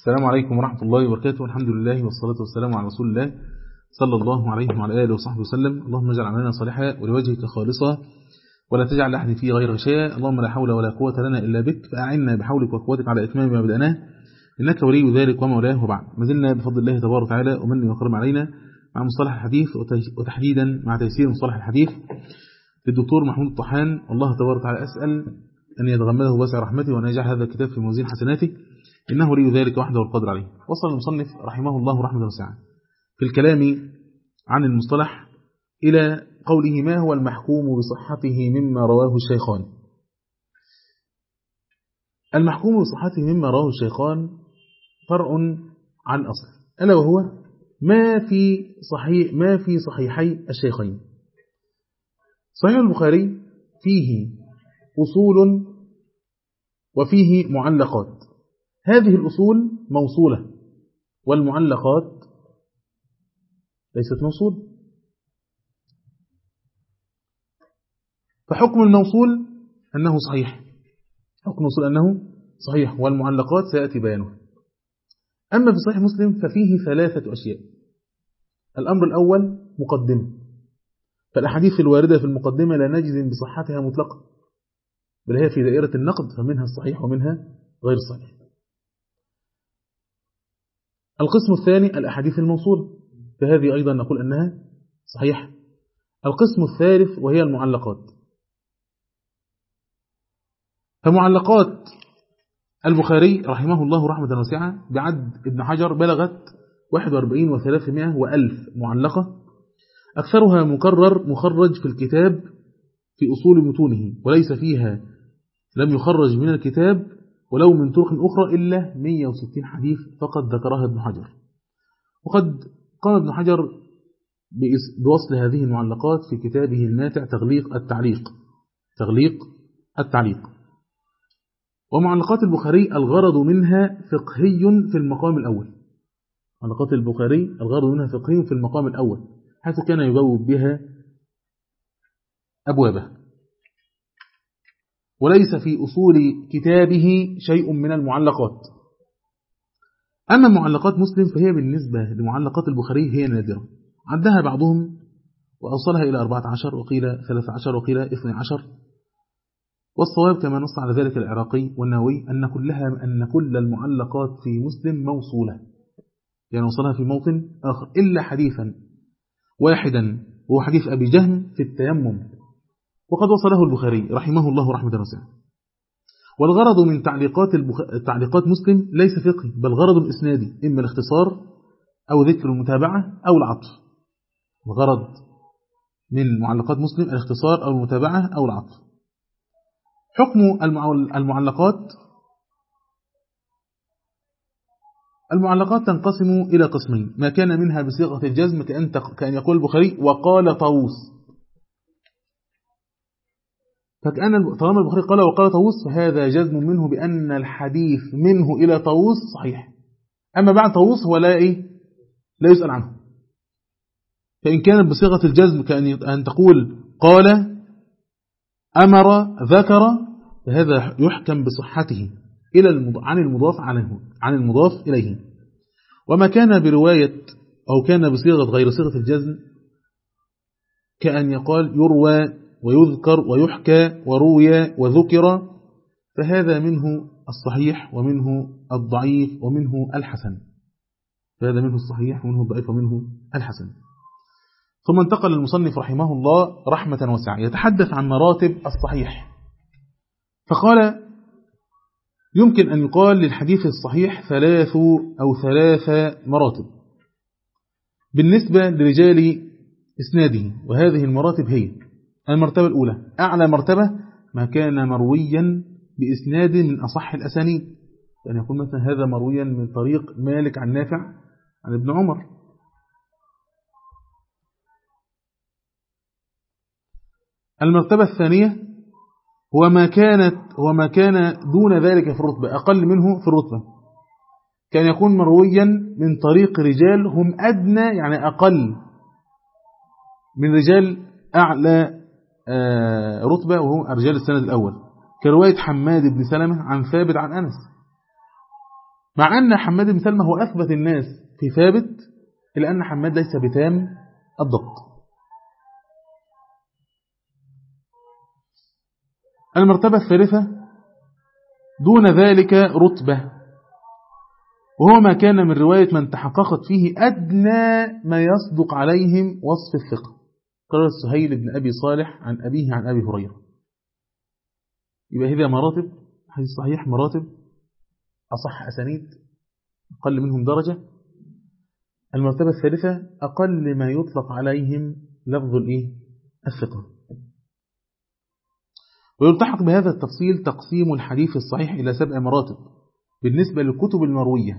السلام عليكم ورحمة الله وبركاته. الحمد لله والصلاة والسلام على رسول الله صلى الله عليه وعلى آله وصحبه وسلم. اللهم اجعل عملنا صالحا ولوجهك خالصا ولا تجعل لأحد فيه غير شيء. اللهم لا حول ولا قوة لنا إلا بك، فأعنا بحولك وقوتك على إتمام ما بدأناه، إنك ولي ذلك ومولاه. وبعد، ما زلنا بفضل الله تبارك وتعالى ومن وكرم علينا مع مصطلح الحديث، وتحديدا مع تيسير مصطلح الحديث للدكتور محمود الطحان. الله تبارك وتعالى أسأل أن يتغمده واسع رحمته وأن يجعل هذا الكتاب في موازين حسناته، إنه ولي ذلك وحده والقدر عليه. وصل المصنف رحمه الله رحمة واسعة في الكلام عن المصطلح إلى قوله: ما هو المحكوم بصحته مما رواه الشيخان؟ المحكوم بصحته مما رواه الشيخان فرع عن أصل، ألا وهو ما في صحيحي الشيخين. صحيح البخاري فيه أصول وفيه معلقات، هذه الأصول موصولة والمعلقات ليست موصولة، فحكم الموصول أنه صحيح، حكم الموصول أنه صحيح، والمعلقات سيأتي بيانه. أما في صحيح مسلم ففيه ثلاثة أشياء. الأمر الأول مقدمة، فالأحاديث الواردة في المقدمة لا نجزم بصحتها مطلقا، بل هي في دائرة النقد، فمنها الصحيح ومنها غير الصحيح. القسم الثاني الأحاديث الموصولة، فهذه أيضا نقول أنها صحيحة. القسم الثالث وهي المعلقات، فمعلقات البخاري رحمه الله رحمة واسعة بعد ابن حجر بلغت 41,300 وألف معلقة، أكثرها مخرج في الكتاب في أصول متونه، وليس فيها لم يخرج من الكتاب ولو من طرق أخرى إلا 160 حديث فقط ذكرها ابن حجر. وقد قام ابن حجر بوصل هذه المعلقات في كتابه الماتع تغليق التعليق. ومعلقات البخاري الغرض منها فقهي في المقام الأول، معلقات البخاري الغرض منها فقهي في المقام الأول، حيث كان يبوب بها أبوابه، وليس في أصول كتابه شيء من المعلقات. أما معلقات مسلم فهي بالنسبة لمعلقات البخاري هي نادرة، عدها بعضهم وأوصلها إلى 14 وقيل 13 وقيل 12، والصواب كما نص على ذلك العراقي والنووي أن كل المعلقات في مسلم موصولة، يعني وصلها في موطن آخر إلا حديثا واحدا وهو حديث أبي جهم في التيمم، وقد وصله البخاري رحمه الله رحمة واسعة. والغرض من تعليقات مسلم ليس فقهي، بل غرض إسنادي، إما الاختصار أو ذكر المتابعة أو العطف. الغرض من معلقات مسلم الاختصار أو المتابعة أو العطف. حكم المعلقات تنقسم إلى قسمين: ما كان منها بصيغة الجزم كأن يقول البخاري وقال طاووس، فكأن طالما البخاري قال وقال طاووس فهذا جزم منه بأن الحديث منه إلى طاووس صحيح، أما بعد طاووس هو لا يسأل عنه. فإن كانت بصيغة الجزم كأن تقول قال أمر ذكر، فهذا يحكم بصحته عن المضاف إليه. وما كان برواية أو كان بصيغة غير صيغة الجزم كأن يقال يروى ويذكر ويحكى وروي وذكر، فهذا منه الصحيح ومنه الضعيف ومنه الحسن، فهذا منه الصحيح ومنه الضعيف ومنه الحسن. ثم انتقل المصنف رحمه الله رحمة واسعة يتحدث عن مراتب الصحيح، فقال: يمكن أن يقال للحديث الصحيح 3 مراتب بالنسبة لرجال إسناده، وهذه المراتب هي: المرتبة الأولى أعلى مرتبة ما كان مرويا بإسناد من أصح الأسانيد، يعني يقول مثلا هذا مرويا من طريق مالك عن نافع عن ابن عمر. المرتبة الثانية هو ما كان دون ذلك في الرتبة، أقل منه في الرتبة، كان يكون مرويا من طريق رجال هم أدنى، يعني أقل من رجال أعلى رتبة وهم رجال السند الأول، كرواية حماد بن سلمة عن ثابت عن أنس. مع أن حماد بن سلمة هو أثبت الناس في ثابت، إلا أن حماد ليس بتام الضبط. المرتبة الثالثة دون ذلك رتبة، وهو ما كان من رواية من تحققت فيه أدنى ما يصدق عليهم وصف الثقة. قال سهيل بن أبي صالح عن أبيه عن أبي هريرة. يبقى هذه مراتب، حديث صحيح مراتب، أصح أسانيد، أقل منهم درجة. المرتبة الثالثة أقل ما يطلق عليهم لفظ الثقة. ويلتحق بهذا التفصيل تقسيم الحديث الصحيح إلى 7 مراتب بالنسبة للكتب المروية.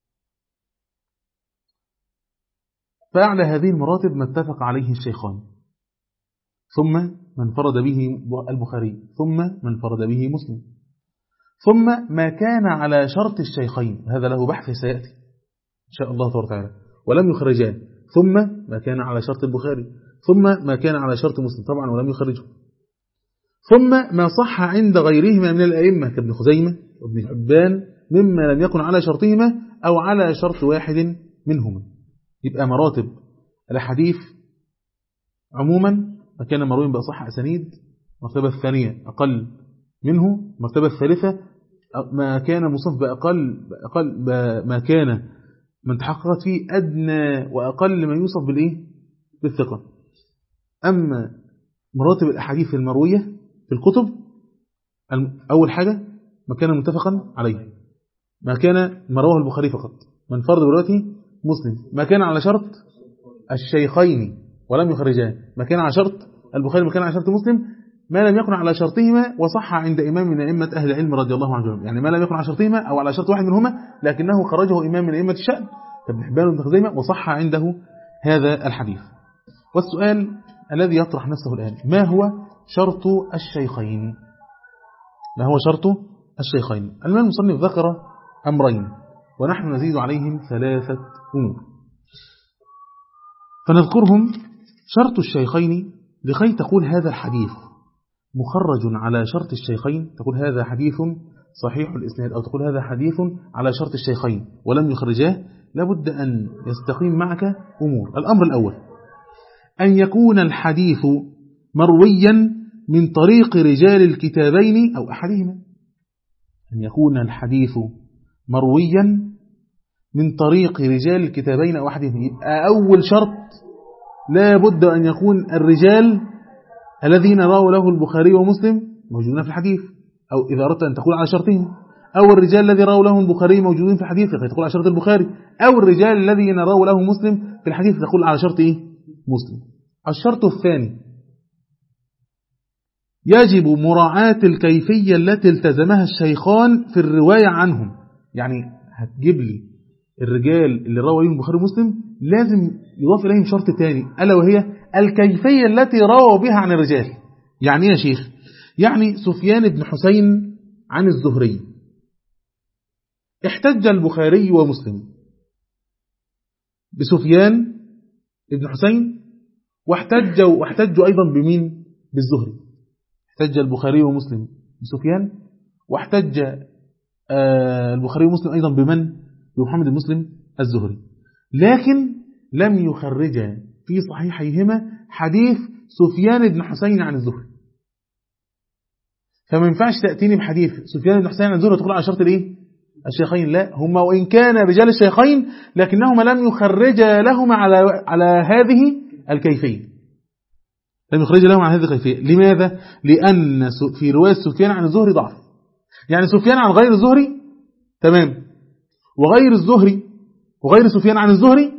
فأعلى هذه المراتب ما اتفق عليه الشيخان، ثم من فرد به البخاري، ثم من فرد به مسلم، ثم ما كان على شرط الشيخين، هذا له بحث سيأتي إن شاء الله تبارك وتعالى، ولم يخرجاه، ثم ما كان على شرط البخاري، ثم ما كان على شرط مسلم طبعا ولم يخرجه، ثم ما صح عند غيرهما من الأئمة كابن خزيمة وابن حبان مما لم يكن على شرطهما أو على شرط واحد منهما. يبقى مراتب الحديث عموما ما كان مروي بأصح أسانيد، المرتبة الثانية أقل منه، المرتبة الثالثة ما كان مصنف بأقل ما كان من تحققت فيه أدنى وأقل ما يوصف بالثقة. أما مراتب الأحاديث المروية في الكتب، أول حاجة ما كان متفقا عليه، ما كان مروه البخاري فقط، من فرض بروايته مسلم، ما كان على شرط الشيخين ولم يخرجاه، ما كان على شرط البخاري، ما كان على شرط مسلم، ما لم يكن على شرطهما وصح عند إمام من أئمة أهل العلم رضي الله عنهم، يعني ما لم يكن على شرطهما أو على شرط واحد منهما لكنه خرجه إمام من أئمة الشأن كابن حبان وابن خزيمة وصح عنده هذا الحديث. والسؤال الذي يطرح نفسه الآن، ما هو شرط الشيخين؟ ما هو شرط الشيخين؟ الإمام المصنف ذكر أمرين ونحن نزيد عليهم 3 أمور فنذكرهم. شرط الشيخين لكي تقول هذا الحديث مخرج على شرط الشيخين، تقول هذا حديث صحيح الإسناد، أو تقول هذا حديث على شرط الشيخين ولم يخرجاه، لابد أن يستقيم معك أمور. الأمر الأول أن يكون الحديث مرويا من طريق رجال الكتابين أو أحدهما، أن يكون الحديث مرويا من طريق رجال الكتابين أو أحدهما. يبقى أول شرط لا بد أن يكون الرجال الذين رووا له البخاري ومسلم موجودين في الحديث، أو إذا أردت أن تقول على شرطهم، أو الرجال الذي رووا له البخاري موجودين في الحديث فتقول على شرط البخاري، أو الرجال الذين رووا له مسلم في الحديث تقول على شرط مسلم. الشرط الثاني يجب مراعاة الكيفية التي التزمها الشيخان في الرواية عنهم، يعني هتجيب لي الرجال اللي رووا لهم البخاري ومسلم لازم يضاف إليهم شرط ثاني ألا وهي الكيفية التي رووا بها عن الرجال. يعني يا شيخ، يعني سفيان بن حسين عن الزهري احتج البخاري ومسلم بسفيان بن حسين واحتجوا أيضا بمين؟ بالزهري. احتج البخاري ومسلم بسفيان، واحتج البخاري ومسلم أيضا بمن؟ بمحمد بن مسلم الزهري، لكن لم يخرج في صحيحيهما حديث سفيان بن حسين عن الزهري. فما ينفعش تأتيني بحديث سفيان بن حسين عن الزهري وتقول على شرط الشيخين، لا، هما وإن كان رجال الشيخين لكنهما لم يخرج لهما على هذه الكيفية، لم يخرج لهم عن هذه الكيفية. لماذا؟ لأن في رواية سفيان عن الزهري ضعف، يعني سفيان عن غير الزهري تمام، وغير الزهري وغير سفيان عن الزهري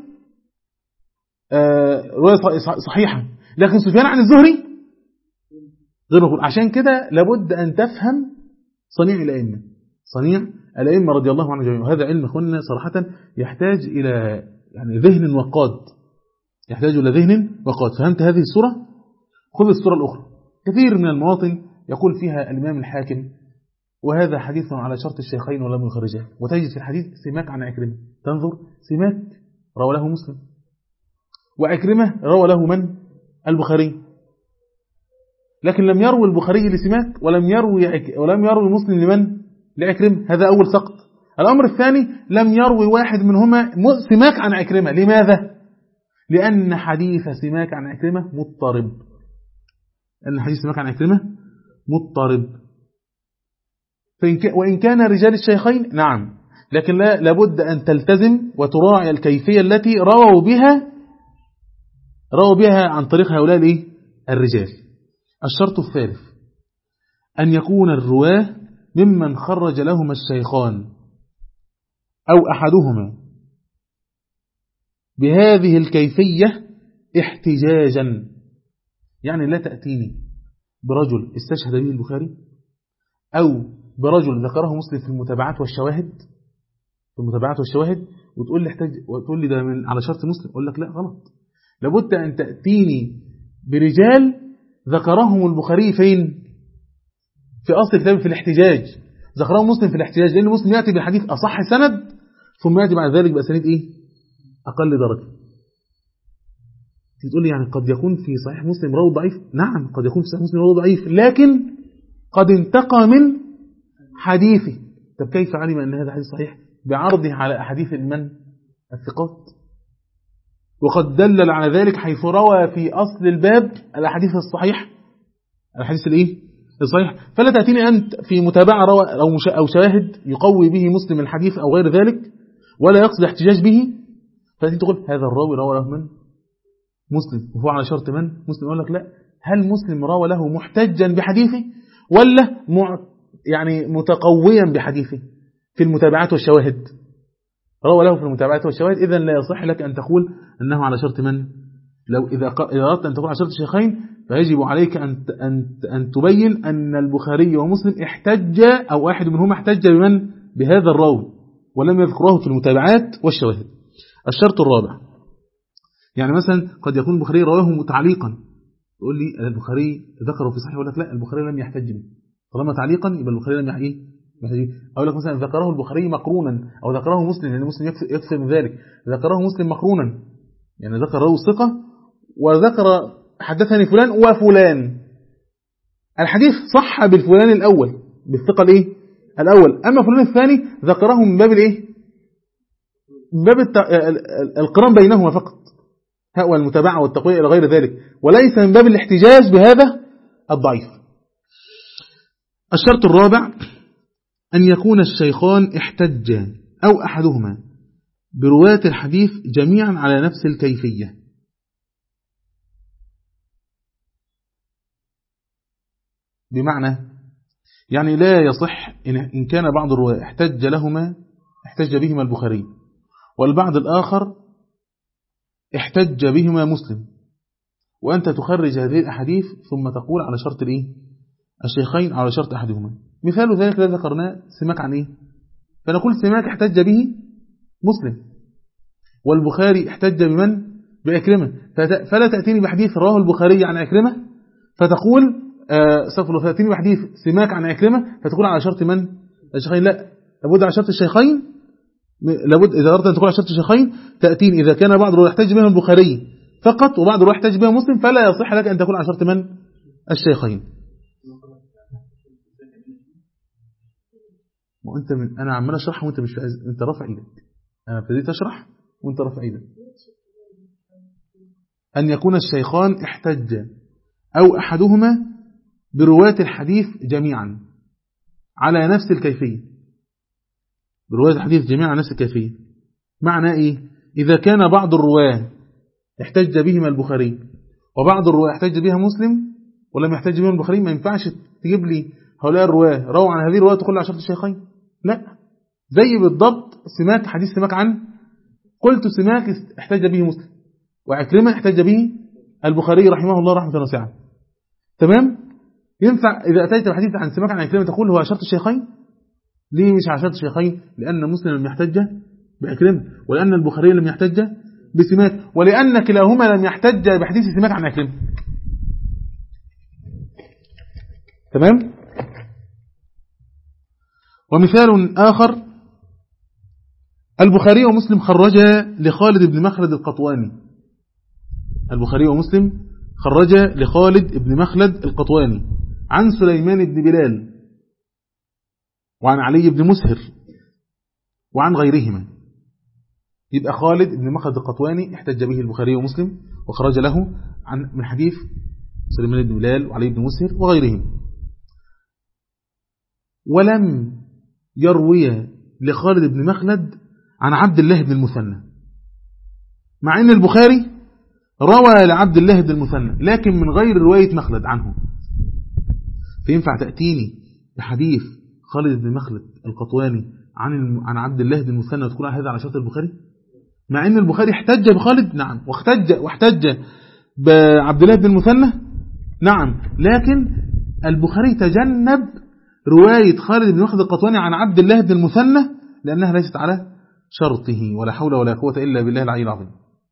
رواية صحيحة، لكن سفيان عن الزهري غير مقبول. عشان كده لابد أن تفهم صنيع الأئمة رضي الله عنهم جميعا. وهذا علم أخواننا صراحة يحتاج إلى يعني ذهن وقاد، يحتاج إلى ذهن وقاد. فهمت هذه الصورة؟ خذ الصورة الأخرى. كثير من المواطن يقول فيها الإمام الحاكم وهذا حديث على شرط الشيخين ولم يخرجه، وتجد في الحديث سماك عن عكرمة، تنظر سماك روى له مسلم، وعكرمة روى له من؟ البخاري، لكن لم يروي البخاري لسماك ولم يروي مسلم لمن؟ لعكرمة. هذا أول سقط. الأمر الثاني لم يروي واحد منهما سماك عن عكرمة. لماذا؟ لأن حديث سماك عن عكرمة مضطرب. لأن حديث سماك عن عكرمة مضطرب. وإن كان رجال الشيخين نعم، لكن لابد أن تلتزم وتراعي الكيفية التي رووا بها عن طريق هؤلاء الرجال. الشرط الثالث أن يكون الرواه ممن خرج لهما الشيخان أو أحدهما بهذه الكيفية احتجاجا. يعني لا تأتيني برجل استشهد به البخاري أو برجل ذكره مسلم في المتابعات والشواهد وتقول لي ده على شرط مسلم. أقول لك لا، غلط. لابد أن تأتيني برجال ذكرهم البخاري فين؟ في أصل كتابه في الاحتجاج. ذكره مسلم في الاحتجاج، لأن مسلم يأتي بالحديث أصح سند ثم يأتي بعد ذلك بأسانيد أقل درجة. تقول لي يعني قد يكون في صحيح مسلم راوي ضعيف. نعم، قد يكون في صحيح مسلم راوي ضعيف، لكن قد انتقى من حديثه. طب كيف علم أن هذا حديث صحيح؟ بعرضه على أحاديث الثقات. وقد دلل على ذلك حيث روى في أصل الباب الأحاديث الصحيح، الحديث الصحيح. فلا تأتيني أنت في متابعة روى أو شاهد يقوي به مسلم الحديث أو غير ذلك ولا يقصد احتجاج به، فتأتي تقول هذا الراوي روى له من مسلم وهو على شرط من مسلم. أقول لك لا، هل مسلم روى له محتجا بحديثه ولا يعني متقويا بحديثه في المتابعات والشواهد؟ روى له في المتابعات والشواهد، إذن لا يصح لك أن تقول أنه على شرط من. إذا أردت أن تقول على شرط الشيخين فيجب عليك أن تبين أن البخاري ومسلم احتج أو واحد منهما احتج بهذا الراوي ولم يذكره في المتابعات والشواهد. الشرط الرابع، يعني مثلا قد يكون البخاري رواه تعليقا، تقول لي البخاري ذكره في صحيح، أقول لك لا، البخاري لم يحتج به. طالما تعليقا يبقى البخاري لم يحتج. أقول لك مثلا ذكره البخاري مقرونا أو ذكره مسلم، لأن مسلم يكفي من ذلك، ذكره مسلم مقرونا، يعني ذكر راوي الثقة وذكر حدثني فلان وفلان. الحديث صح بالفلان الأول بالثقة الأول، أما فلان الثاني ذكره من باب من باب القران بينهما فقط، هو المتابعة والتقوية إلى غير ذلك، وليس من باب الاحتجاج بهذا الضعيف. الشرط الرابع أن يكون الشيخان احتجا أو أحدهما برواة الحديث جميعا على نفس الكيفية. بمعنى يعني لا يصح إن كان بعض الرواة احتج بهما البخاري والبعض الآخر احتج بهما مسلم، وأنت تخرج هذه الأحاديث ثم تقول على شرط الشيخين على شرط أحدهما. مثال ذلك الذي ذكرناه سماك عن فنقول سماك احتج به مسلم والبخاري احتج بأكرمة، فلا تأتيني بحديث رواه البخاري عن أكرمة فتقول فتأتيني بحديث سماك عن أكرمة فتقول على شرط الشيخين. لا، لابد على شرط الشيخين. لابد إذا أردت أن تقول على شرط الشيخين تأتيني إذا كان بعض الرواة يحتج بها البخاري فقط وبعض الرواة يحتج بها مسلم، فلا يصح لك أن تقول على شرط الشيخين. وأنت أنا عمال أشرح وأنت مش عايز، أنت رافع إيدك. أنا ابتديت أشرح وأنت رافع إيدك. أن يكون الشيخان احتج أو أحدهما برواة الحديث جميعا على نفس الكيفية. برواة الحديث جميعا على نفس الكيفية معنى إيه؟ إذا كان بعض الرواة احتج بهما البخاري وبعض الرواة احتج بها مسلم ولم يحتج بهم البخاري، ما ينفعش تجيب لي هؤلاء الرواة رووا عن هذه الرواة تقول على شرط الشيخين. لا، زي بالضبط سماك، حديث سماك عن، قلت سماك احتج به مسلم وعكرمة احتج به البخاري رحمه الله رحمة واسعة. تمام؟ ينفع إذا أتيت بحديث عن سماك عن عكرمة تقول هو على شرط الشيخين؟ ليه مش على شرط الشيخين؟ لأن مسلم لم يحتج بعكرمة ولأن البخاري لم يحتج بسماك ولأن كلاهما لم يحتج بحديث سماك عن عكرمة. تمام؟ ومثال آخر، البخاري ومسلم خرجا لخالد بن مخلد القطواني. البخاري ومسلم خرجا لخالد بن مخلد القطواني عن سليمان بن بلال وعن علي بن مسهر وعن غيرهما. يبقى خالد بن مخلد القطواني احتج به البخاري ومسلم وخرج له من حديث سليمان بن بلال وعلي بن مسهر وغيرهم. ولم يروي لخالد بن مخلد عن عبد الله بن المثنى، مع أن البخاري روى لعبد الله بن المثنى لكن من غير رواية مخلد عنه. فينفع تأتيني بحديث خالد بن مخلد القطواني عن عبد الله بن المثنى وتكون هذا على شرط البخاري، مع أن البخاري احتج بخالد؟ نعم. واحتج بعبد الله بن المثنى؟ نعم. لكن البخاري تجنب رواية خالد بن مخلد القطواني عن عبد الله بن المثنى لأنها ليست على شرطه. ولا حول ولا قوة إلا بالله العلي العظيم.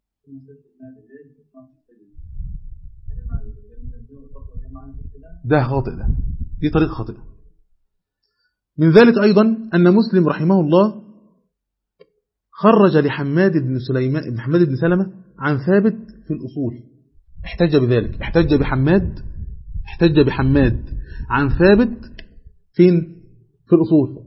ده خاطئ، دي طريقة خاطئة. من ذلك أيضا أن مسلم رحمه الله خرج لحماد بن سلمة عن ثابت في الأصول، احتج بذلك، احتج بحماد عن ثابت فين؟ في الأصول،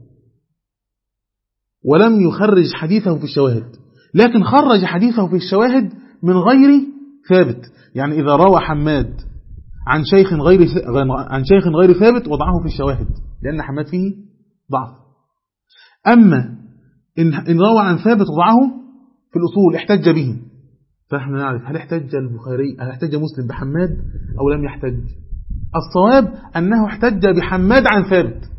ولم يخرج حديثه في الشواهد، لكن خرج حديثه في الشواهد من غير ثابت. يعني إذا روى حماد عن شيخ غير ثابت وضعه في الشواهد لأن حماد فيه ضعف. أما إن روى عن ثابت وضعه في الأصول احتج به. فنحن نعرف هل احتج مسلم بحماد أو لم يحتج؟ الصواب أنه احتج بحماد عن ثابت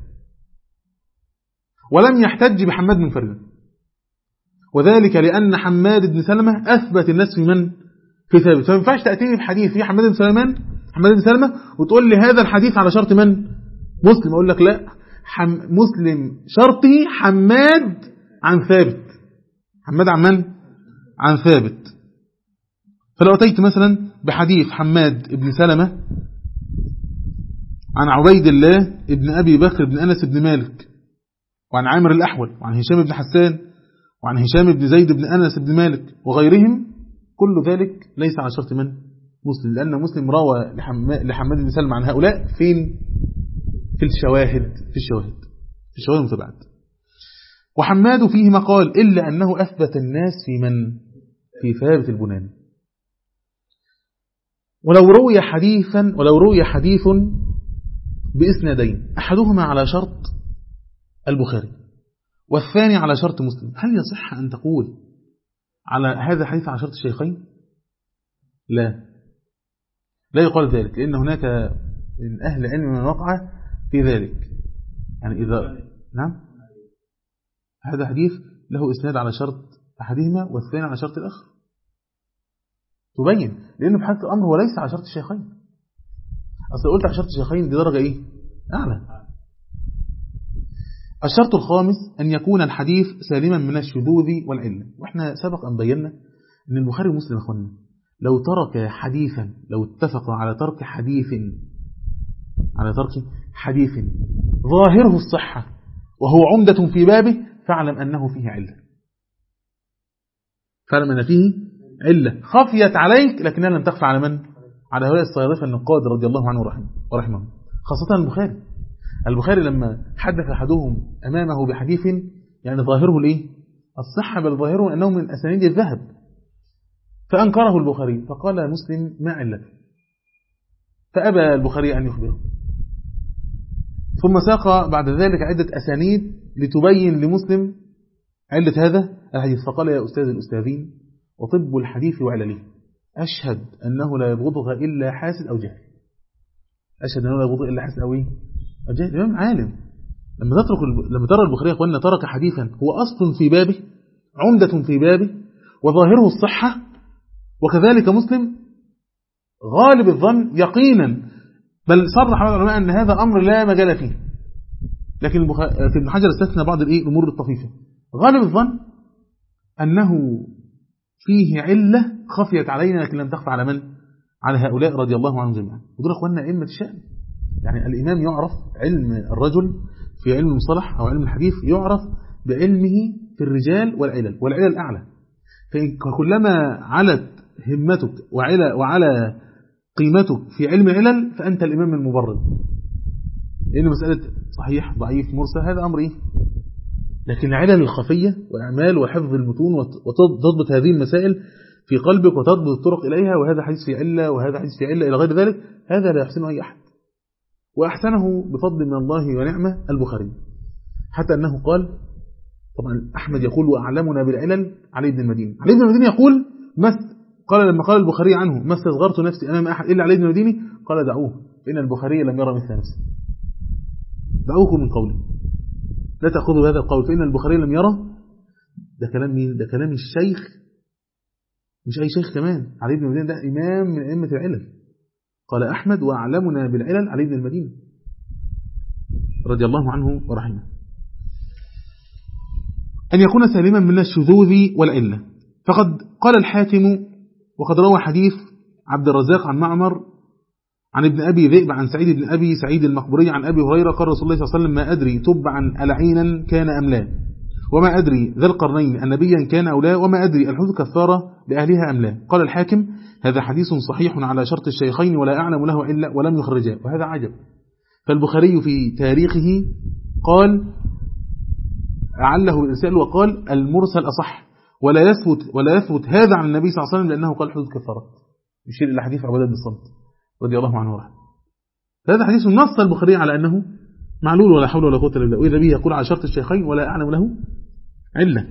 ولم يحتج بحماد منفردا، وذلك لأن حماد بن سلمة أثبت الناس في ثابت. فما ينفعش تأتيني بحديث في حماد بن سلمة وتقول لي هذا الحديث على شرط من؟ مسلم. أقول لك لا، مسلم شرطه حماد عن ثابت. حماد عن من؟ عن ثابت. فلو أتيت مثلا بحديث حماد بن سلمة عن عبيد الله ابن أبي بكر بن أنس بن مالك وعن عامر الأحول وعن هشام بن حسان وعن هشام بن زيد بن أنس بن مالك وغيرهم، كل ذلك ليس على شرط من؟ مسلم، لأن مسلم روى لحماد بن سلمة عن هؤلاء فين؟ في الشواهد المتبعات. وحماد فيه مقال إلا أنه أثبت الناس في ثابت البناني. ولو روي حديث بإسنادين أحدهما على شرط البخاري والثاني على شرط مسلم، هل يصح أن تقول على هذا حديث على شرط الشيخين؟ لا يقال ذلك، لأن هناك من أهل علم من وقع في ذلك. يعني إذا نعم هذا حديث له إسناد على شرط أحدهما والثاني على شرط الآخر، تبين، لأنه في حقيقة الأمر هو ليس على شرط الشيخين. أصل قلت على شرط الشيخين دي درجة إيه؟ أعلى. الشرط الخامس أن يكون الحديث سالما من الشذوذ والعلة. وإحنا سبق أن بينا أن البخاري ومسلم أخوانا لو اتفقوا على ترك حديث ظاهره الصحة وهو عمدة في بابه، فاعلم أنه فيه علة خفيت عليك لكنها لم تخفى على من؟ على هؤلاء الصيادفة النقاد رضي الله عنه ورحمه. خاصة البخاري لما حدث أحدهم أمامه بحديث يعني ظاهره الصحة، بل ظاهره أنه من أسانيد الذهب، فأنكره البخاري فقال مسلم ما علته، فأبى البخاري أن يخبره، ثم ساق بعد ذلك عدة أسانيد لتبين لمسلم علة هذا الحديث، فقال يا أستاذ الأستاذين وطب الحديث وعلله، أشهد أنه لا يبغضها إلا حاسد أو جهل. الإمام عالم. لما ترى البخاري أخواننا ترك حديثا هو أصل في بابه، عمدة في بابه، وظاهره الصحة، وكذلك مسلم غالب الظن يقينا، بل صرح بعض العلماء أن هذا أمر لا مجال فيه، لكن في ابن حجر استثنى بعض الأمور الطفيفة. غالب الظن أنه فيه علة خفيت علينا لكن لم تخفى على من؟ على هؤلاء رضي الله عنهم جميعا. ودول أخواننا أئمة الشأن. يعني الإمام يعرف، علم الرجل في علم المصطلح أو علم الحديث يعرف بعلمه في الرجال والعلل أعلى. فكلما علت همتك وعلى قيمتك في علم العلل فأنت الإمام المبرد، لأن مسألة صحيح ضعيف مرسل هذا أمر لكن العلل الخفية وإعمال وحفظ المتون وتضبط هذه المسائل في قلبك وتضبط الطرق إليها، وهذا حديث في علة وهذا حديث في علة إلى غير ذلك، هذا لا يحسنه أي أحد. وأحسنه بفضل من الله ونعمة البخاري، حتى أنه قال، طبعا أحمد يقول وأعلمنا بالعلل علي بن المديني. علي بن المديني يقول قال لما قال البخاري عنه ما استصغرت نفسي أمام أحد إلا علي بن المديني، قال دعوه فإن البخاري لم يرى مثل نفسه. دعوه من قوله، لا تأخذوا هذا القول فإن البخاري لم يرى. ده كلام مين؟ ده كلام الشيخ، مش أي شيخ كمان. علي بن المديني ده إمام من أئمة العلل. قال أحمد وأعلمنا بالعلل علي بن المديني رضي الله عنه ورحمه. أن يكون سالما من الشذوذ والعلة. فقد قال الحاكم وقد روى حديث عبد الرزاق عن معمر عن ابن أبي ذئب عن سعيد بن أبي سعيد المقبري عن أبي هريرة قال رسول الله صلى الله عليه وسلم ما أدري تبعا ألعينا كان أم لا، وما أدري ذا القرنين النبيا كان أو لا، وما أدري الحدود كفارة لأهلها أم لا. قال الحاكم هذا حديث صحيح على شرط الشيخين ولا أعلم له إلا ولم يخرجاه. وهذا عجب. فالبخاري في تاريخه قال أعله بالإرسال وقال المرسل أصح، ولا يثبت هذا عن النبي صلى الله عليه وسلم لأنه قال حدود كفارة، يشير إلى حديث عبادة بن الصمت رضي الله عنه ورحمه. هذا حديث نص البخاري على أنه معلول ولا حول ولا قوة إلا بالله، وإذا به يقول على شرط الشيخين ولا أعلم له علة.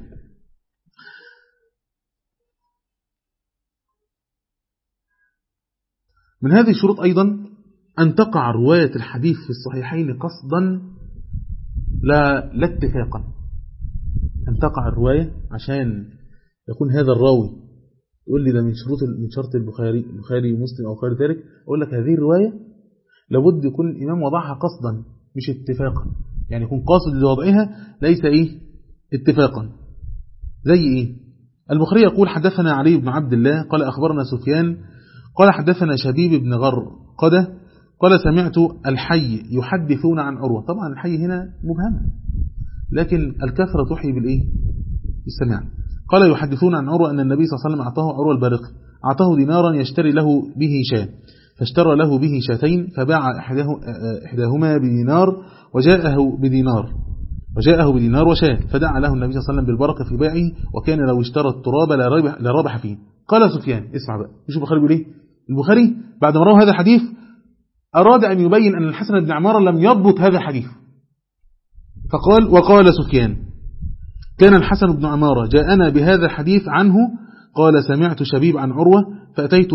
من هذه الشروط أيضا أن تقع رواية الحديث في الصحيحين قصدا لا اتفاقا. أن تقع الرواية عشان يكون هذا الراوي يقول لي ده من شرط البخاري ومسلم أو غير ذلك، أقول لك هذه الرواية لابد يكون الإمام وضعها قصدا مش اتفاقا، يعني يكون قاصد لوضعها ليس اتفاقا. زي البخاري يقول حدثنا علي بن عبد الله قال أخبرنا سفيان قال حدثنا شبيب بن غرقدة قال سمعت الحي يحدثون عن عروة. طبعا الحي هنا مبهمة، لكن الكثرة تحيي بالسماع. قال يحدثون عن عروة أن النبي صلى الله عليه وسلم أعطاه عروة البارقي، أعطاه دينارا يشتري له به شاة، فاشترى له به شاتين فباع إحداهما بدينار وجاءه بدينار وشاة، فدعا له النبي صلى الله عليه وسلم بالبركة في بيعه، وكان لو اشترى التراب لربح فيه. قال سفيان، اسمع بقى شوف البخاري بيقول ايه. البخاري بعد ما روى هذا الحديث أراد أن يبين أن الحسن بن عمارة لم يضبط هذا الحديث، فقال وقال سفيان كان الحسن بن عمارة جاءنا بهذا الحديث عنه، قال سمعت شبيب عن عروة فأتيت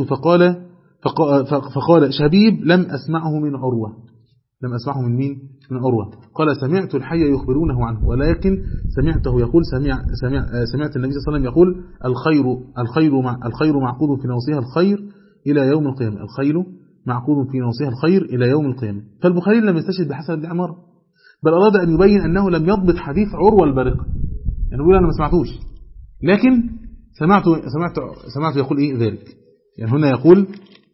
فقال شبيب لم أسمعه من عروة. لم أسمعه من مين؟ من عروة. قال سمعت الحي يخبرونه عنه، ولكن سمعته يقول سمعت النبي صلى الله عليه وسلم يقول الخير معقود في نوصيها الخير إلى يوم القيامة. الخير معقود في نوصيها الخير إلى يوم القيامة. فالبخاري لم يستشهد بحسن بن عمارة، بل أراد أن يبين أنه لم يضبط حديث عروة البارقة، يعني يقول أنا ما سمعتوش، لكن سمعت يقول إيه ذلك. يعني هنا يقول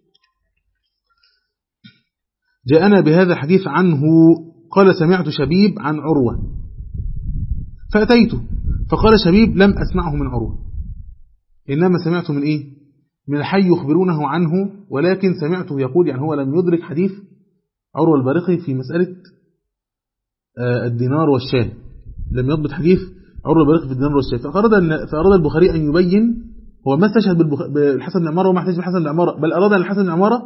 جاءنا بهذا الحديث عنه، قال سمعت شبيب عن عروة فأتيته فقال شبيب لم أسمعه من عروة، إنما سمعته من إيه؟ من الحي يخبرونه عنه، ولكن سمعته يقول، يعني هو لم يدرك حديث عروة البارقي في مسألة الدينار والشاه، لم يضبط حديث عروة البارقي في الدينار والشاه. فأراد البخاري أن يبين، هو ما استشهد بالحسن بن عمارة وما احتج بالحسن بن عمارة، بل أراد أن الحسن بن عمارة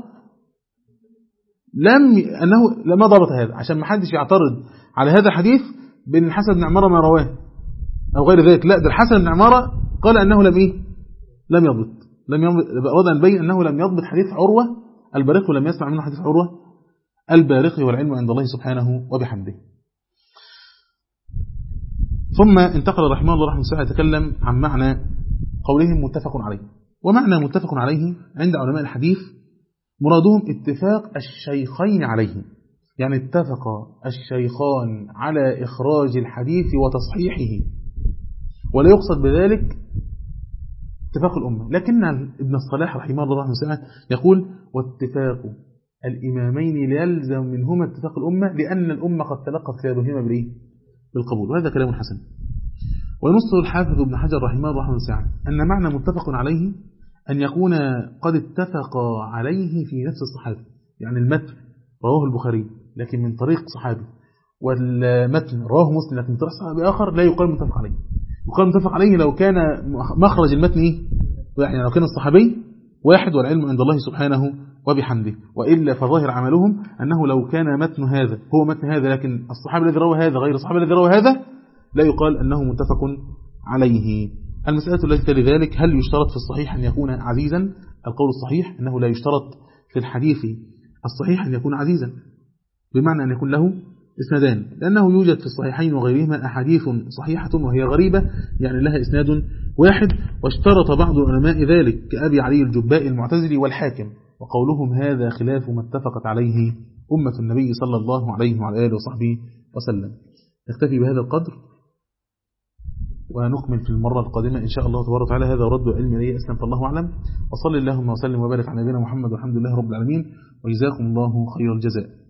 أنه لما ضبط هذا، عشان ما حدش يعترض على هذا الحديث بأن الحسن بن عمارة ما رواه أو غير ذلك. لا، ده الحسن بن عمارة قال أنه لم يضبط. أراد أن يبين أنه لم يضبط حديث عروة البارقي ولم يسمع منه حديث عروة البارقي، والعلم عند الله سبحانه وبحمده. ثم انتقل رحمه الله رحمه الله يتكلم عن معنى قولهم متفق عليه. ومعنى متفق عليه عند علماء الحديث مرادهم اتفاق الشيخين عليه، يعني اتفق الشيخان على إخراج الحديث وتصحيحه، ولا يقصد بذلك اتفاق الأمة. لكن ابن الصلاح رحمه الله رحمه الله يقول واتفاق الإمامين يلزم منهما اتفاق الأمة، لأن الأمة قد تلقت كتابهما بالقبول، وهذا كلام حسن. ونص الحافظ ابن حجر رحمه الله رحمه الله أن معنى متفق عليه أن يكون قد اتفق عليه في نفس الصحابي، يعني المتن رواه البخاري لكن من طريق صحابي، والمتن رواه مسلم لكن طريق صحابي آخر لا يقال متفق عليه. يقال متفق عليه لو كان مخرج المتن يعني لو كان الصحابي واحد والعلم عند الله سبحانه وبحمده، وإلا فظاهر عملهم أنه لو كان متن هذا هو متن هذا لكن الصحابي الذي روى هذا غير الصحابي الذي روى هذا لا يقال أنه متفق عليه. المسألة التي تلي ذلك: هل يشترط في الصحيح أن يكون عزيزا؟ القول الصحيح أنه لا يشترط في الحديث الصحيح أن يكون عزيزا، بمعنى أن يكون له إسنادان، لأنه يوجد في الصحيحين وغيرهما أحاديث صحيحة وهي غريبة يعني لها إسناد واحد، واشترط بعض العلماء ذلك كأبي علي الجبائي المعتزلي والحاكم، وقولهم هذا خلاف ما اتفقت عليه أمة النبي صلى الله عليه وعلى آله وصحبه وسلم. نكتفي بهذا القدر ونكمل في المرة القادمة إن شاء الله تبارك وتعالى. هذا رد علم إليه أسلم، فالله أعلم، وصلى اللهم وسلم وبارك على نبينا محمد والحمد لله رب العالمين، وجزاكم الله خير الجزاء.